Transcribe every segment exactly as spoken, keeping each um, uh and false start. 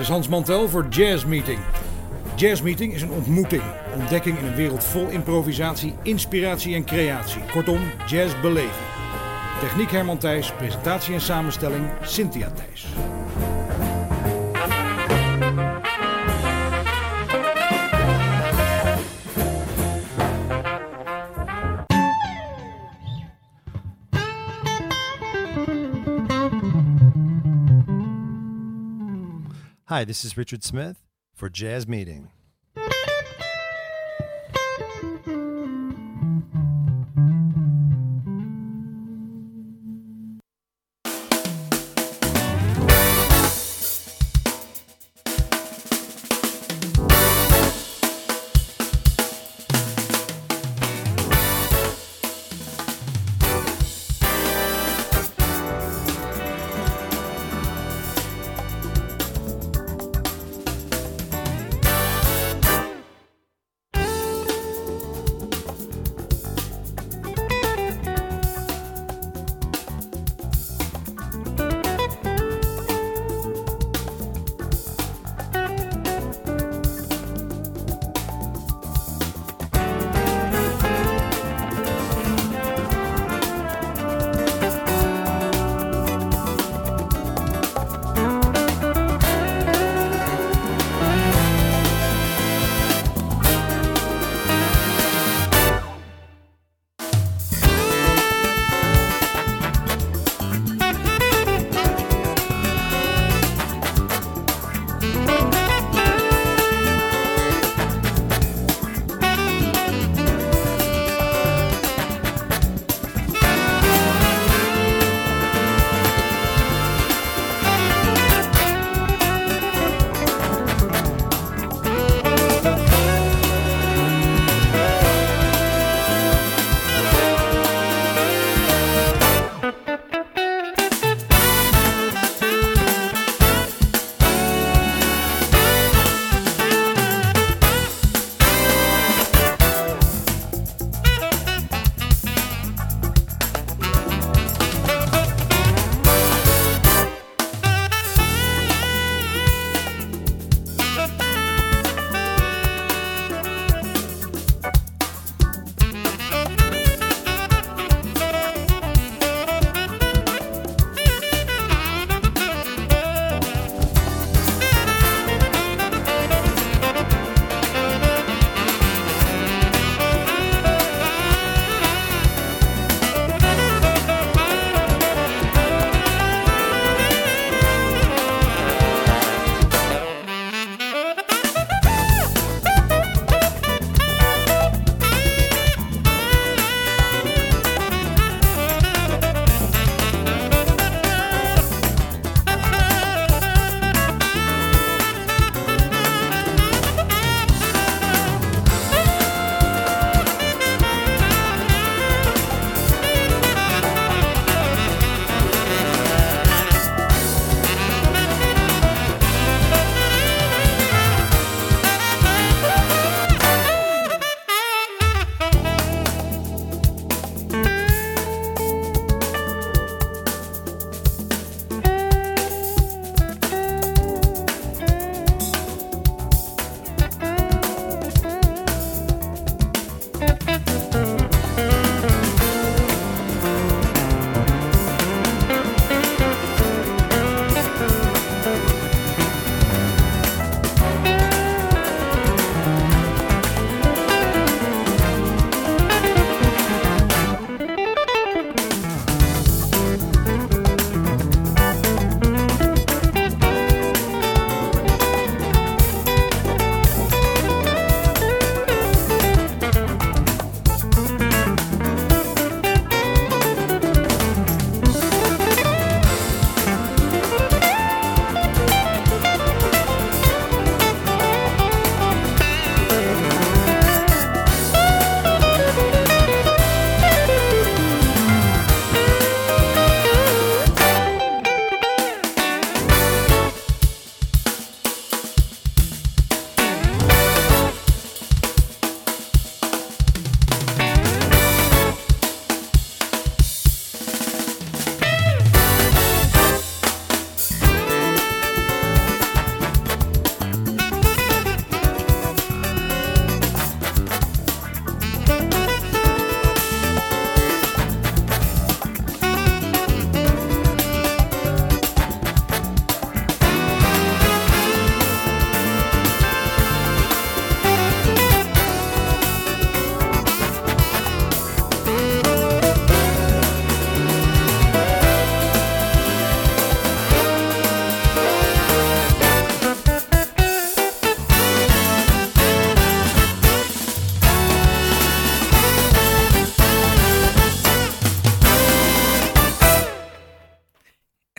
is Hans Mantel voor Jazz Meeting. Jazz Meeting is een ontmoeting, ontdekking in een wereld vol improvisatie, inspiratie en creatie. Kortom, jazzbeleving. Techniek Herman Thijs, presentatie en samenstelling Cynthia Thijs. Hi, this is Richard Smith for Jazz Meeting.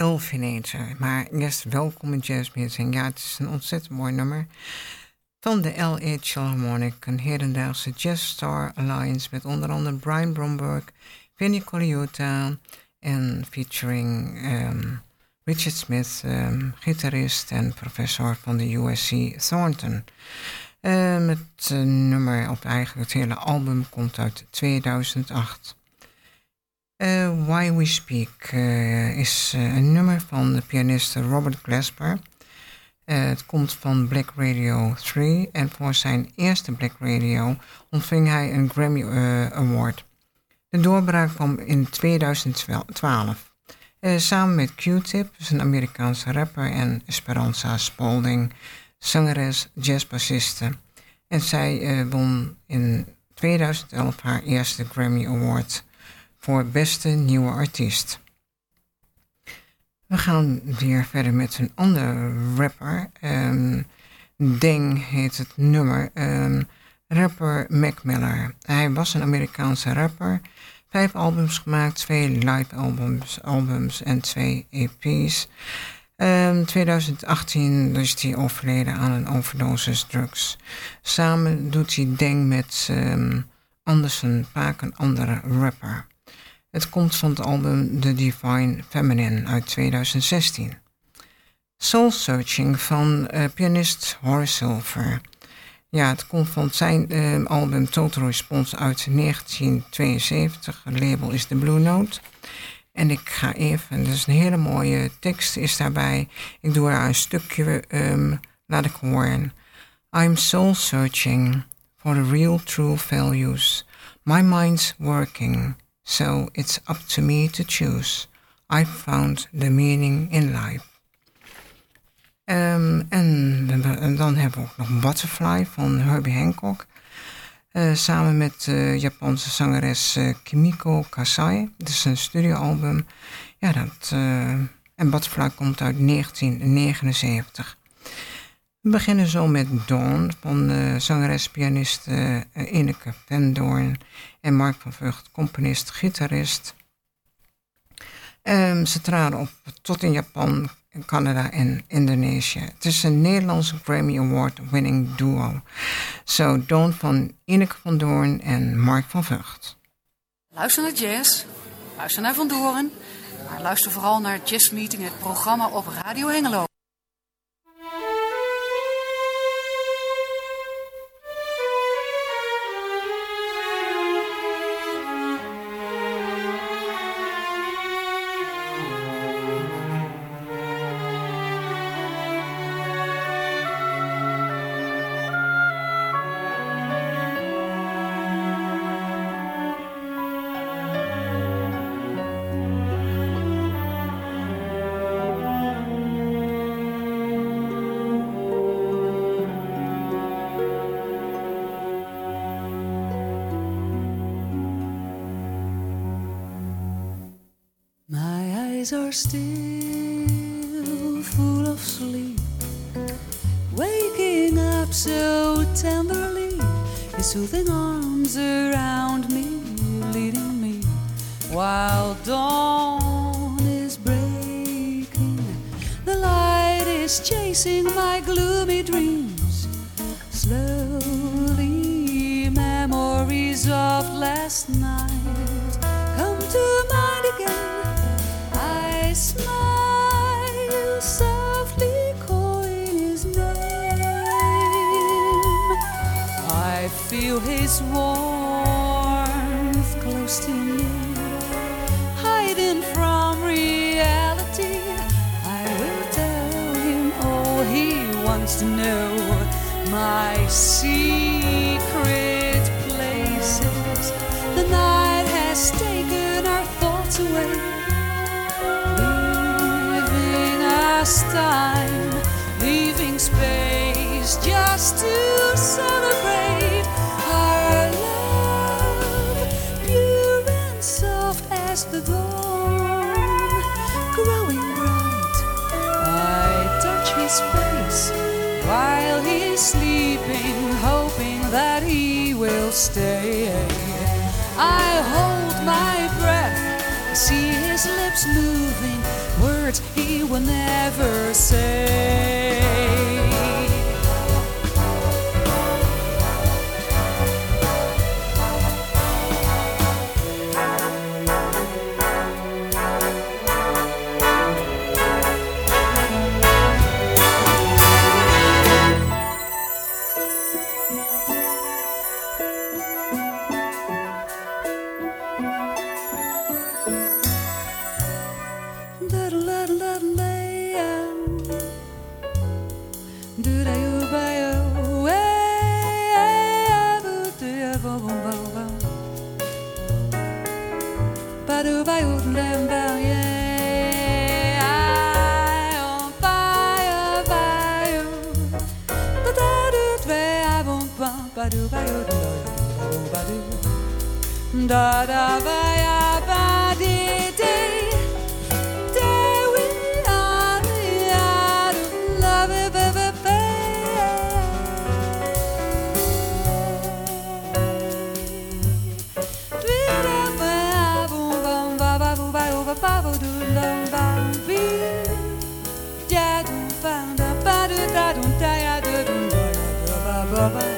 Elfinator. Maar eerst welkom in Jazz Meeting. Ja, het is een ontzettend mooi nummer van de L A Philharmonic, een hedendaagse Jazz Star Alliance met onder andere Brian Bromberg, Vinnie Colaiuta en featuring um, Richard Smith, um, gitarist en professor van de U S C Thornton. Uh, het uh, nummer op eigenlijk het hele album komt uit tweeduizend acht. Uh, Why We Speak uh, is uh, een nummer van de pianist Robert Glasper. Uh, het komt van Black Radio drie en voor zijn eerste Black Radio ontving hij een Grammy uh, Award. De doorbraak kwam in tweeduizend twaalf. Uh, samen met Q-Tip, een Amerikaanse rapper, en Esperanza Spalding, zangeres, jazzbassiste. En zij uh, won in tweeduizend elf haar eerste Grammy Award voor beste nieuwe artiest. We gaan weer verder met een andere rapper. Um, Deng heet het nummer. Um, rapper Mac Miller. Hij was een Amerikaanse rapper. Vijf albums gemaakt, twee live albums, albums en twee E P's. In um, tweeduizend achttien is hij overleden aan een overdosis drugs. Samen doet hij Deng met um, Anderson Paak, een andere rapper. Het komt van het album The Divine Feminine uit tweeduizend zestien. Soul Searching van uh, pianist Horace Silver. Ja, het komt van zijn uh, album Total Response uit negentien tweeënzeventig. Het label is The Blue Note. En ik ga even, dat is een hele mooie tekst is daarbij. Ik doe daar een stukje, um, laat ik horen. I'm soul searching for the real true values. My mind's working, so it's up to me to choose. I've found the meaning in life. Um, en, en dan hebben we ook nog Butterfly van Herbie Hancock. Uh, samen met de uh, Japanse zangeres uh, Kimiko Kasai. Het is een studioalbum. Ja, dat, uh, en Butterfly komt uit negentien negenenzeventig. We beginnen zo met Dawn van uh, zangeres, pianist uh, Ineke Van Doorn en Mark van Vught, componist, gitarist. Um, ze traden op tot in Japan, Canada en Indonesië. Het is een Nederlandse Grammy Award winning duo. Zo, Dawn van Ineke Van Doorn en Mark van Vught. Luister naar jazz, luister naar Van Doorn, maar luister vooral naar Jazz Meeting, het programma op Radio Hengelo. Are still full of sleep, waking up so tenderly, his soothing arms around me, leading me while dawn is breaking. The light is chasing my gloomy dreams. Slowly memories of last night come to mind again. I smile softly, calling his name. I feel his warmth close to me, hiding from reality. I will tell him all he wants to know, my secret places. The night has taken our thoughts away, time, leaving space just to celebrate our love, pure and soft as the dawn, growing bright. I touch his face while he's sleeping, hoping that he will stay. I hold my breath, see his lips moving, words words he will never say. Da da ba ya ba dee dee, dee we are the out of love it ba ba ba. Dee da ba ya boom bum ba ba boo ba oh ba ba boo doo dum bum bee. Da doo ba da ba doo da doo da ya doo doo ba ba ba ba.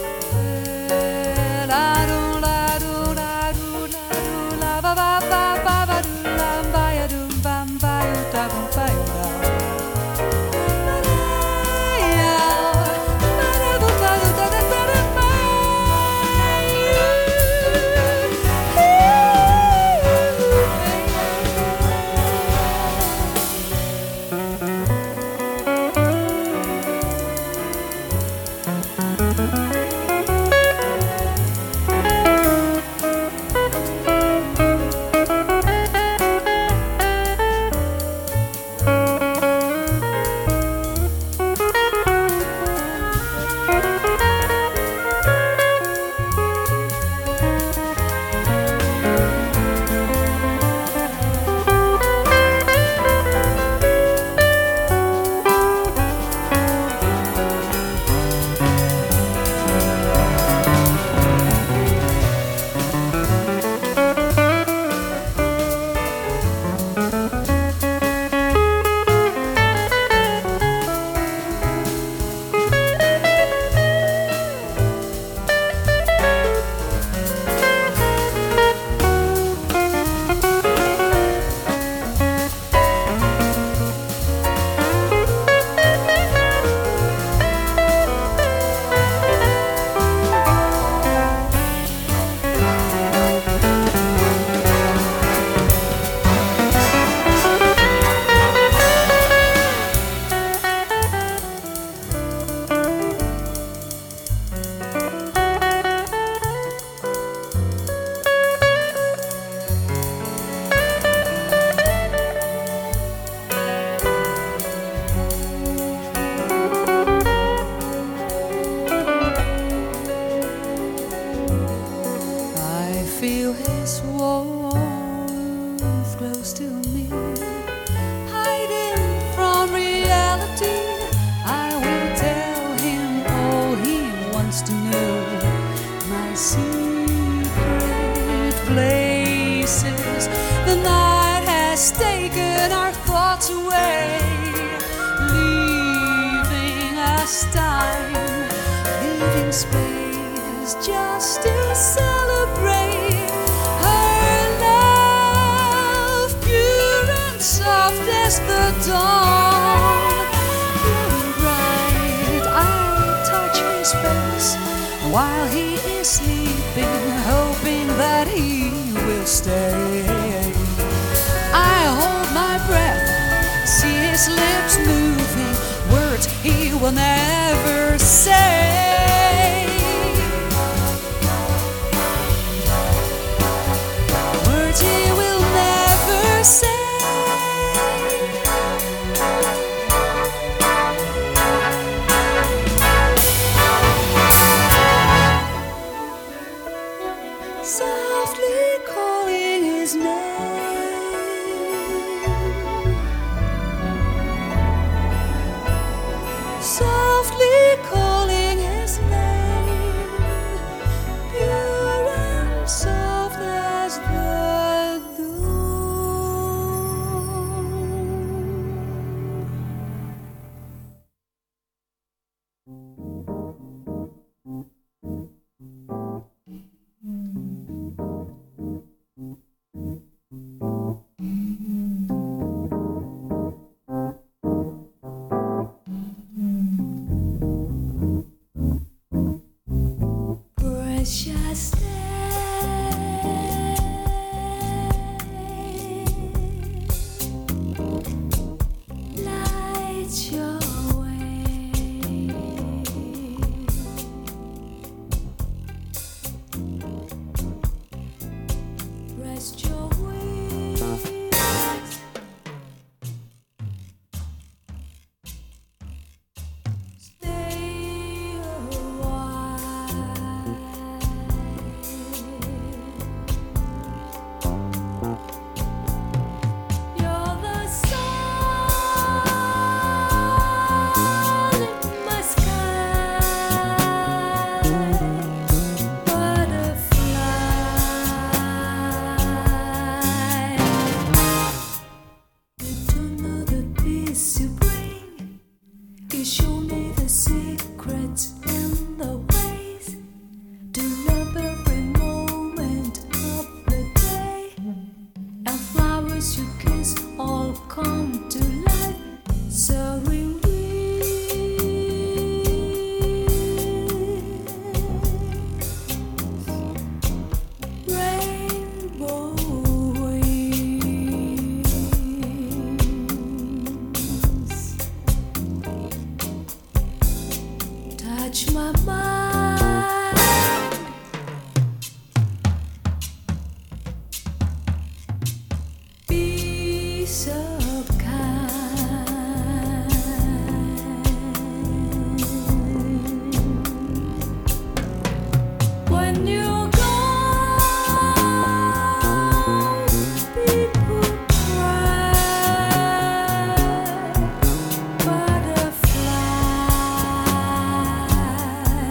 While he is sleeping, hoping that he will stay. I hold my breath, see his lips moving, words he will never say. Words he will never say. Softly calling his name, softly calling his name, pure and soft as the dawn. flowers you kiss all come to life. Soaring touch my mind. Be so kind. When you're gone, people cry. Butterfly.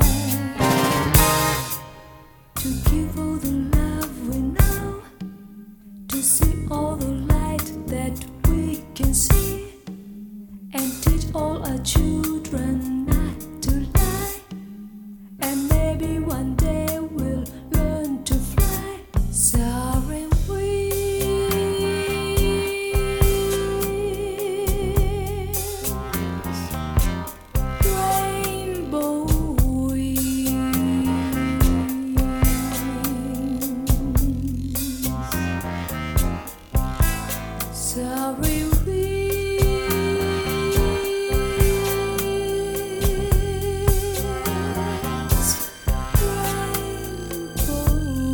To give all the love we know, to see all the light that we can see, and teach all our children not to lie. And maybe one day we'll learn to fly. Soaring wings, rainbow sorry, winds, rainbow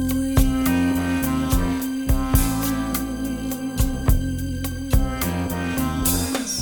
wings.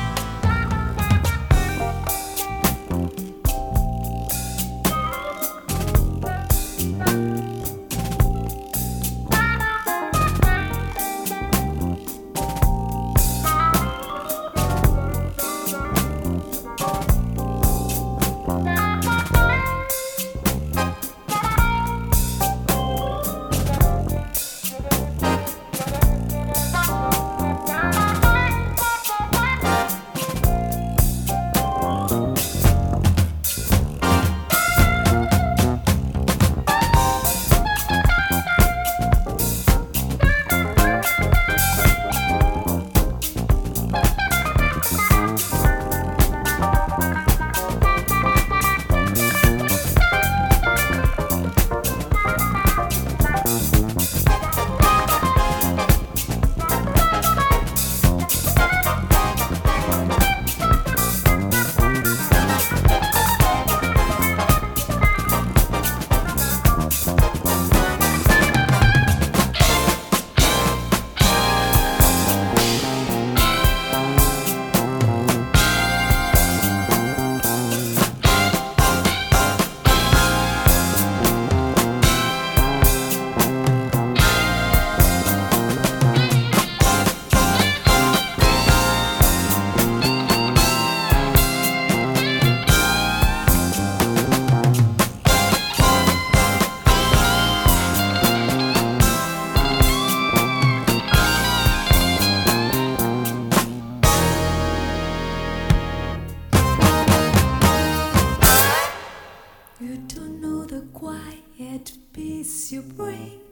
You don't know the quiet peace you bring.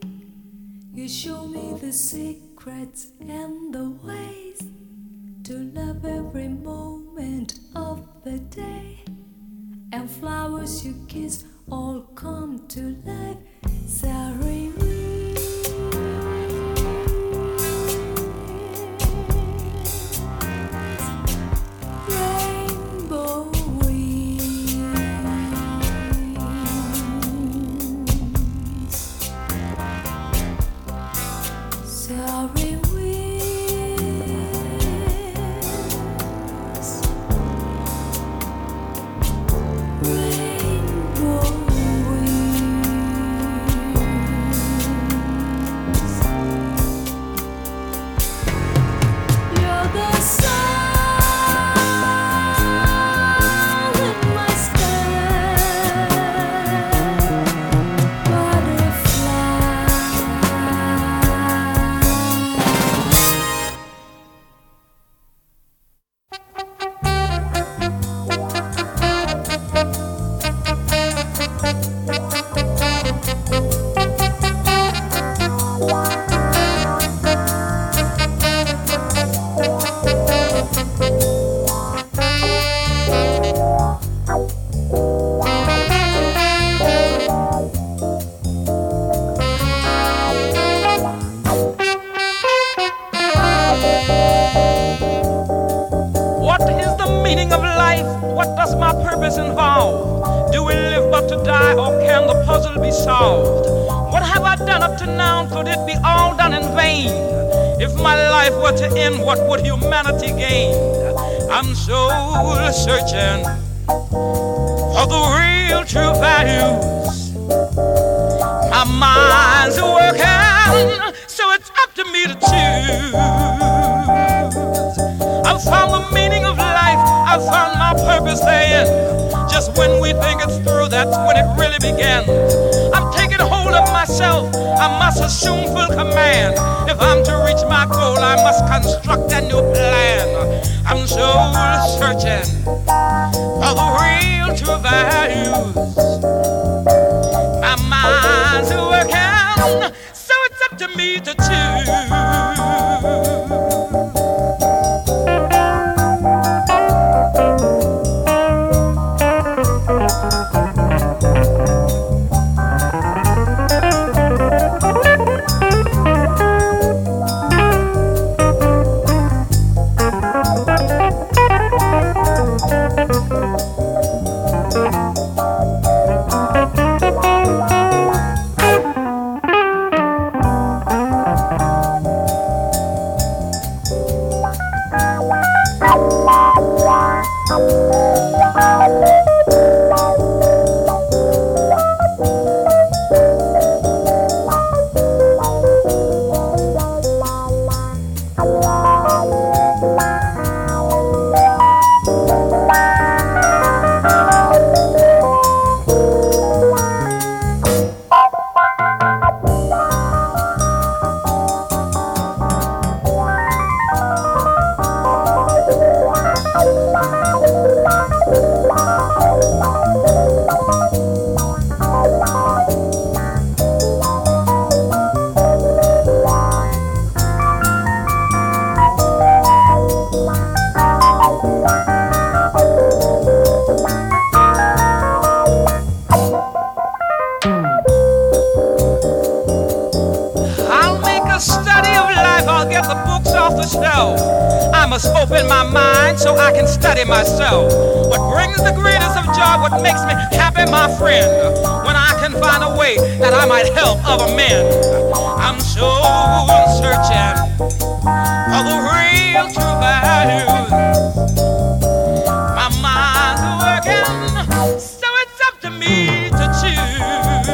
You show me the secrets and the ways to love every moment of the day. And flowers you kiss all come to life. Sorry, rainbow wings, sorry wings, rainbow wings. You're the sun in my sky, butterfly. life, what does my purpose involve? Do we live but to die, or can the puzzle be solved? What have I done up to now? Could it be all done in vain? If my life were to end, what would humanity gain? I'm soul searching for the real true values. My mind's working, so it's up to me to choose. I've found the meaning of life, I've found my purpose therein. Just when we think it's through, that's when it really begins. I'm taking hold of myself, I must assume full command. If I'm to reach my goal, I must construct a new plan. I'm soul searching for the real true values. My mind's working, so it's up to me to choose. Myself. What brings the greatest of joy, what makes me happy, my friend, when I can find a way that I might help other men. I'm so searching for the real true values. My mind's working, so it's up to me to choose.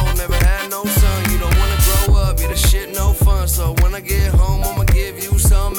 So when I get home, I'ma give you some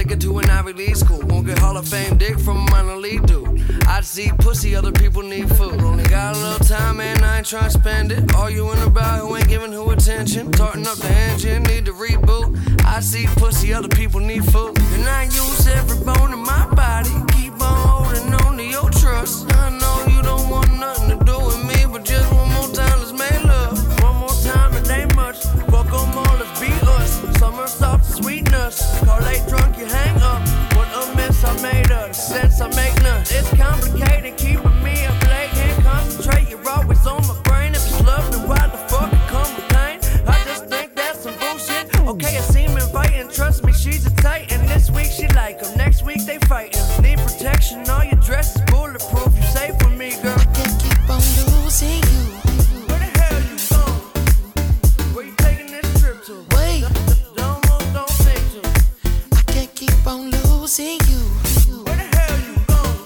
ticket to an Ivy League school. Won't get Hall of Fame dick from a minor league dude. I see pussy, other people need food. Only got a little time, man, I ain't tryna spend it. Arguing about who ain't giving who attention. Tarting up the engine, need to reboot. I see pussy, other people need food. And I use every bone in my body. Keep on holding on to your trust. I know you don't want nothing to do with me, but just one more time, let's make love. One more time, it ain't much. Fuck them all, let's be us. Summer soft, sweetness. Call late drunk, you hang up. What a mess I made of, the sense I make none. It's complicated, keeping me up late. Can't concentrate, you're always on my brain. If it's love, then why the fuck it come with pain? I just think that's some bullshit. Okay, I seem inviting, trust me, she's a titan. This week she like them, next week they fighting. Need protection, all your dress is bulletproof. You safe with me, girl. I can't keep on losing you. Where the hell you going? Where you taking this trip to? Wait, Don't move, don't take to. I can't keep on losing you. Where the hell you going?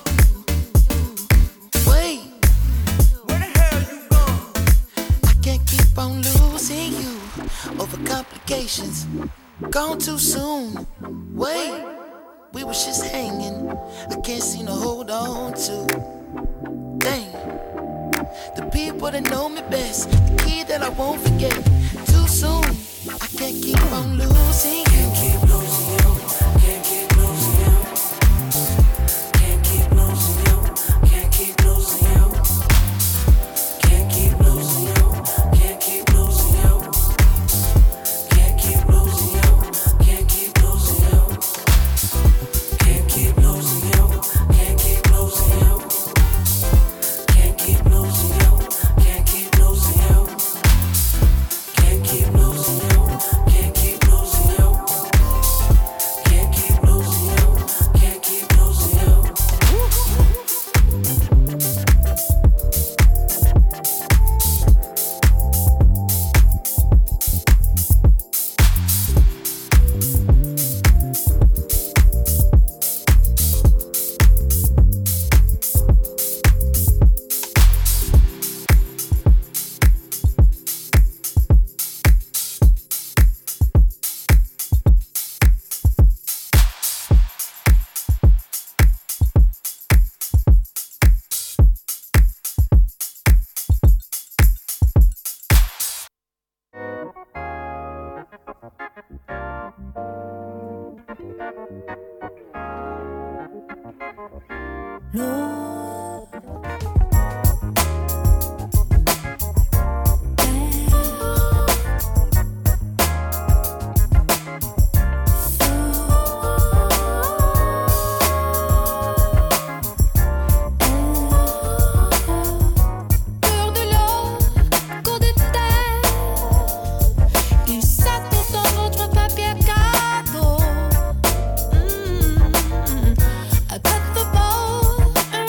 Wait, Where the hell you going? I can't keep on losing you over complications. Gone too soon. Wait, we was just hanging. I can't seem to hold on to. Dang, the people that know me best, the key that I won't forget. Too soon. I can't keep on losing you. Can't keep losing you. Can't keep losing you. Can't keep losing you. Can't keep losing you. Can't keep losing you. Can't keep losing you. Can't keep losing you. Can't keep losing you. Can't keep losing you. Can't keep losing you. Can't keep losing you. Can't keep losing you. Can't keep losing you. Can't keep losing you. Can't keep losing you. Can't keep losing you. Cours de l'eau, cours de terre. Il s'attend dans votre papier cadeau. Mm. I got the ball and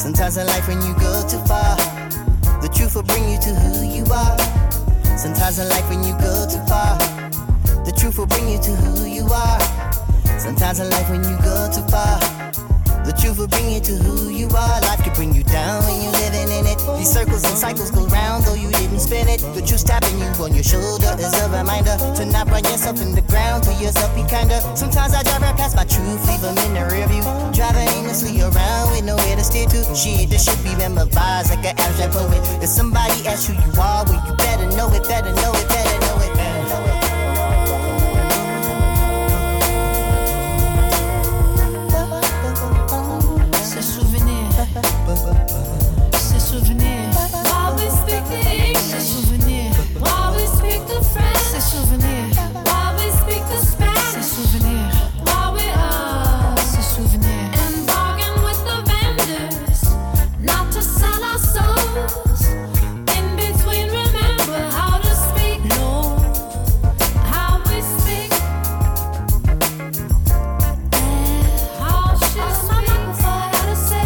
Sometimes in life when you go too far, the truth will bring you to who you are. Sometimes in life when you go too far, the truth will bring you to who you are. Sometimes in life when you go too far, the truth will bring you to who you are. Life can bring you down when you're living in it. These circles and cycles go round though you didn't spin it. The truth tapping you on your shoulder is a reminder to not run yourself in the ground. To yourself be kinder. Sometimes I drive right past my truth, leave them in the rear view. Driving aimlessly around with nowhere to steer to. Shit, this should be memorized like an abstract poet. If somebody asks who you are, well you better know it, better know it, better know it, better know it. Ces souvenirs, while we speak the English. Ces souvenirs, while we speak the French. Ces souvenirs, while we speak the Spanish. Ces souvenirs, while we are. Ces souvenirs, and bargain with the vendors, not to sell our souls. In between, remember how to speak, Lord, how we speak. How should speak, how to say.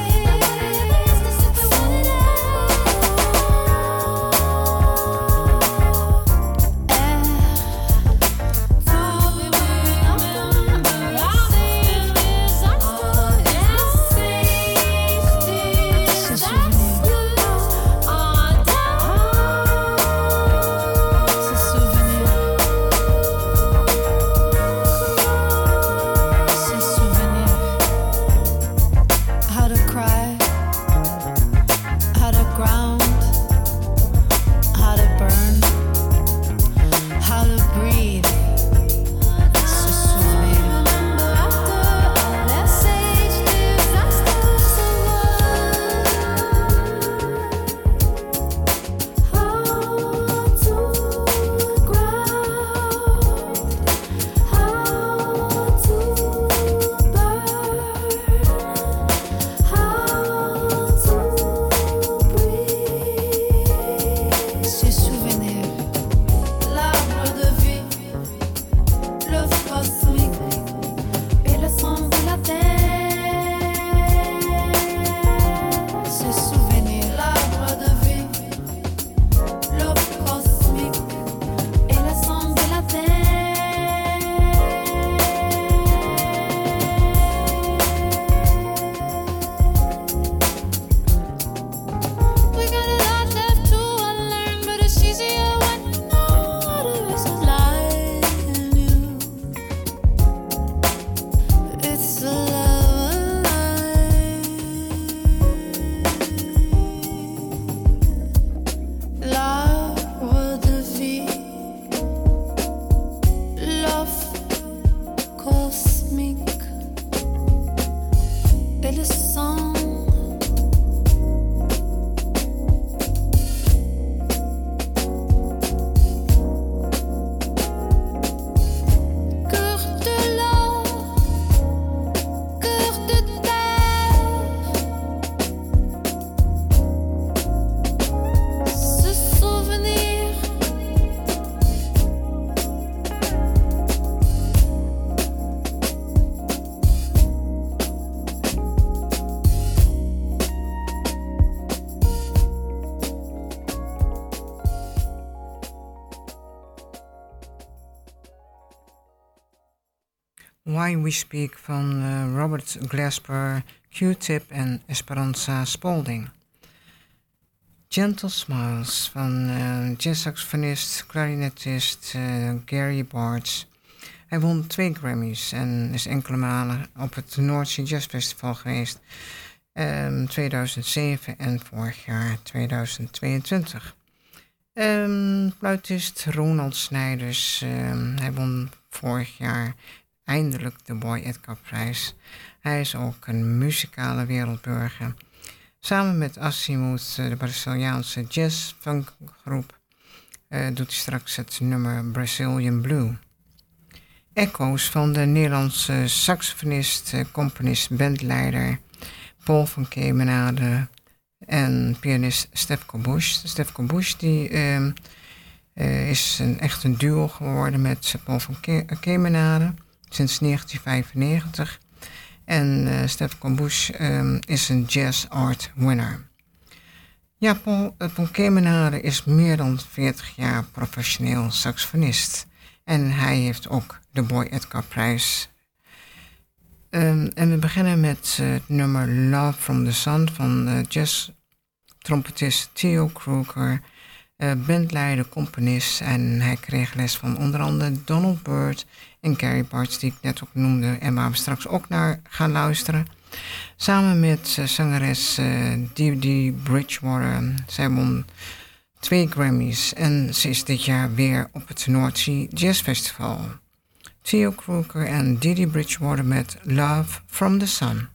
Why We Speak van uh, Robert Glasper, Q-Tip en Esperanza Spalding. Gentle Smiles van uh, jazzsaxofonist, clarinetist uh, Gary Bartz. Hij won twee Grammys en is enkele malen op het North Sea Jazz Festival geweest. Um, tweeduizend zeven en vorig jaar tweeduizend tweeëntwintig. Um, fluitist Ronald Snijders. Um, hij won vorig jaar eindelijk de Boy Edgar prijs. Hij is ook een muzikale wereldburger. Samen met Azimuth, de Braziliaanse jazz-funkgroep, uh, doet hij straks het nummer Brazilian Blue. Echo's van de Nederlandse saxofonist, componist, bandleider Paul van Kemenade en pianist Stefko Busch. Stefko Busch die, uh, uh, is een, echt een duo geworden met Paul van Ke- Kemenade sinds negentien vijfennegentig. En uh, Stefan Bush um, is een Jazz Art winner. Ja, Paul, Paul Kemenade is meer dan veertig jaar professioneel saxofonist. En hij heeft ook de Boy Edgar prijs. Um, en we beginnen met uh, het nummer Love from the Sun van uh, jazz-trompetist Theo Kruger, uh, bandleider, componist. En hij kreeg les van onder andere Donald Byrd en Gary Bartz, die ik net ook noemde en waar we straks ook naar gaan luisteren. Samen met uh, zangeres uh, Dee Bridgewater. Zij won twee Grammys en ze is dit jaar weer op het North Sea Jazz Festival. Theo Kruger en Dee Bridgewater met Love from the Sun.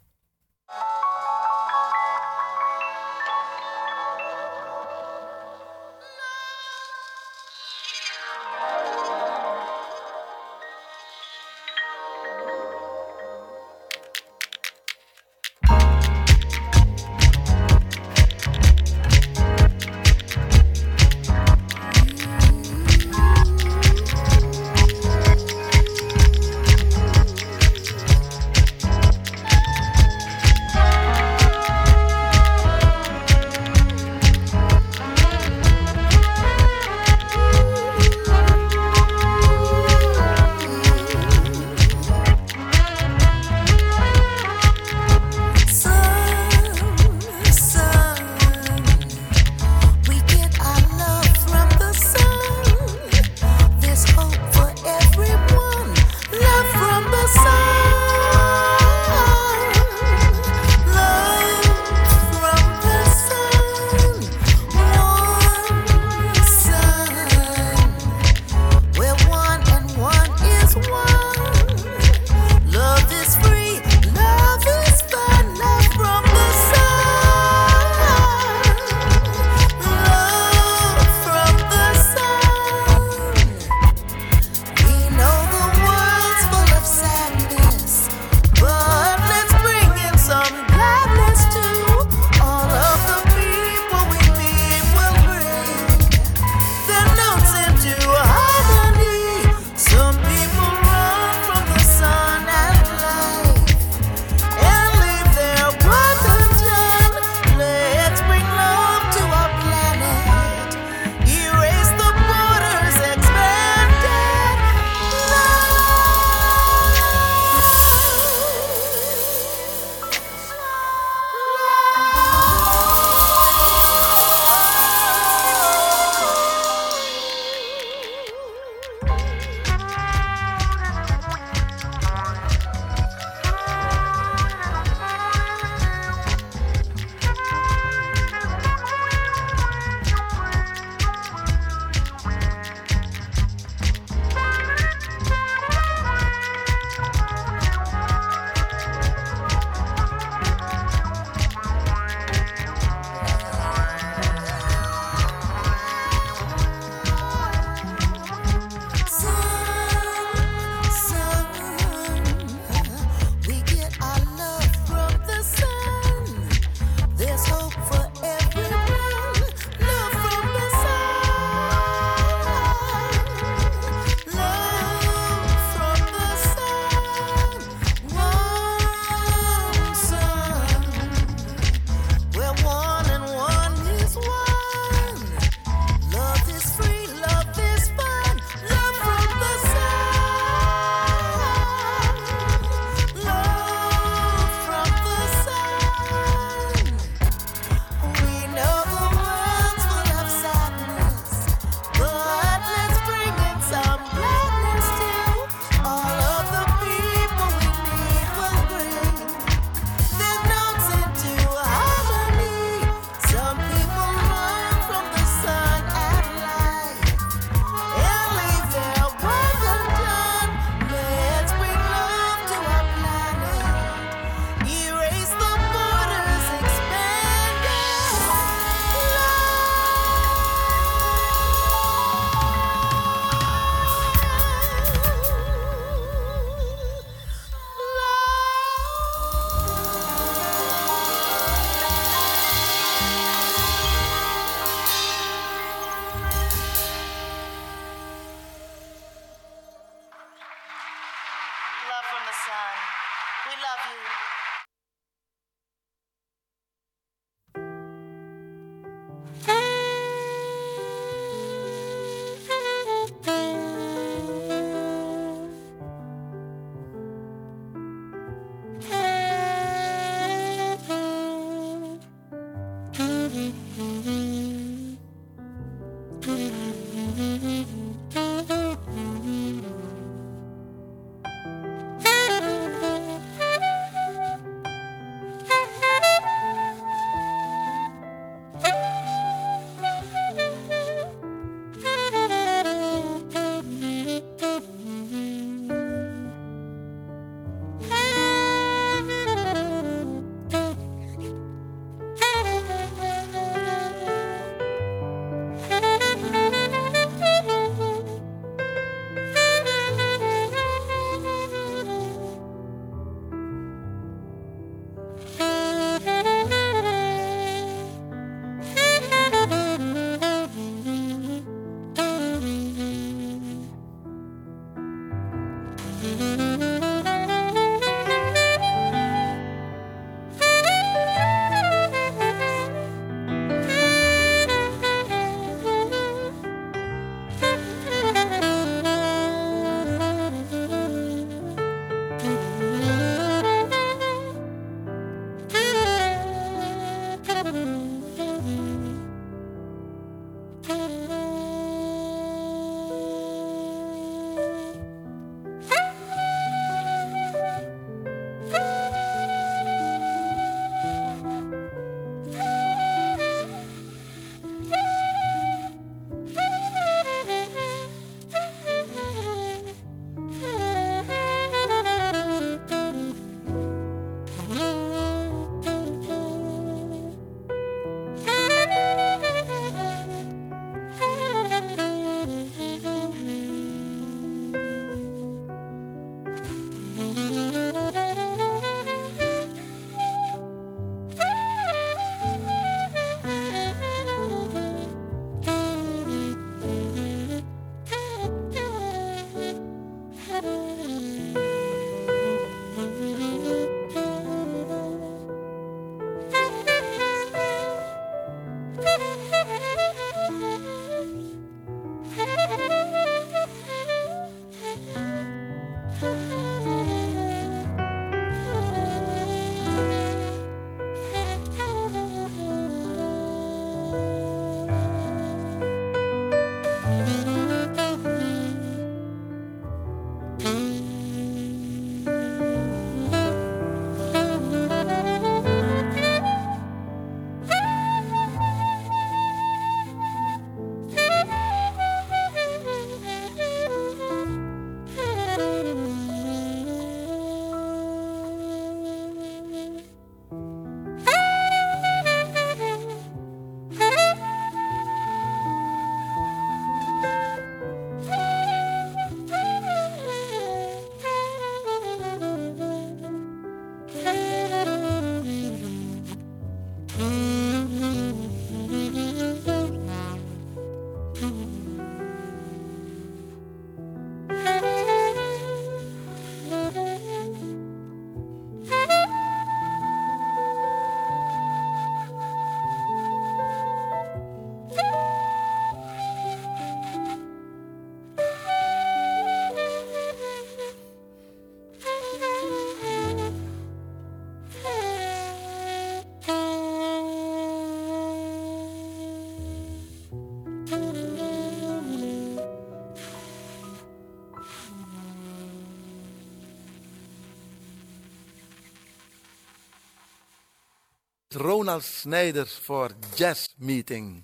Ronald Snijders voor Jazz Meeting.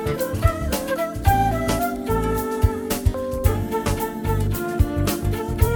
Thank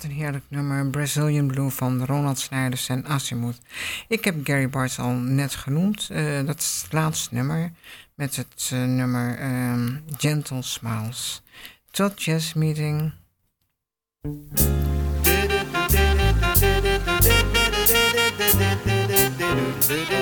een heerlijk nummer, Brazilian Blue van Ronald Snijders en Azimuth. Ik heb Gary Bartz al net genoemd. Uh, dat is het laatste nummer met het uh, nummer um, Gentle Smiles. Tot Jazz Meeting. Do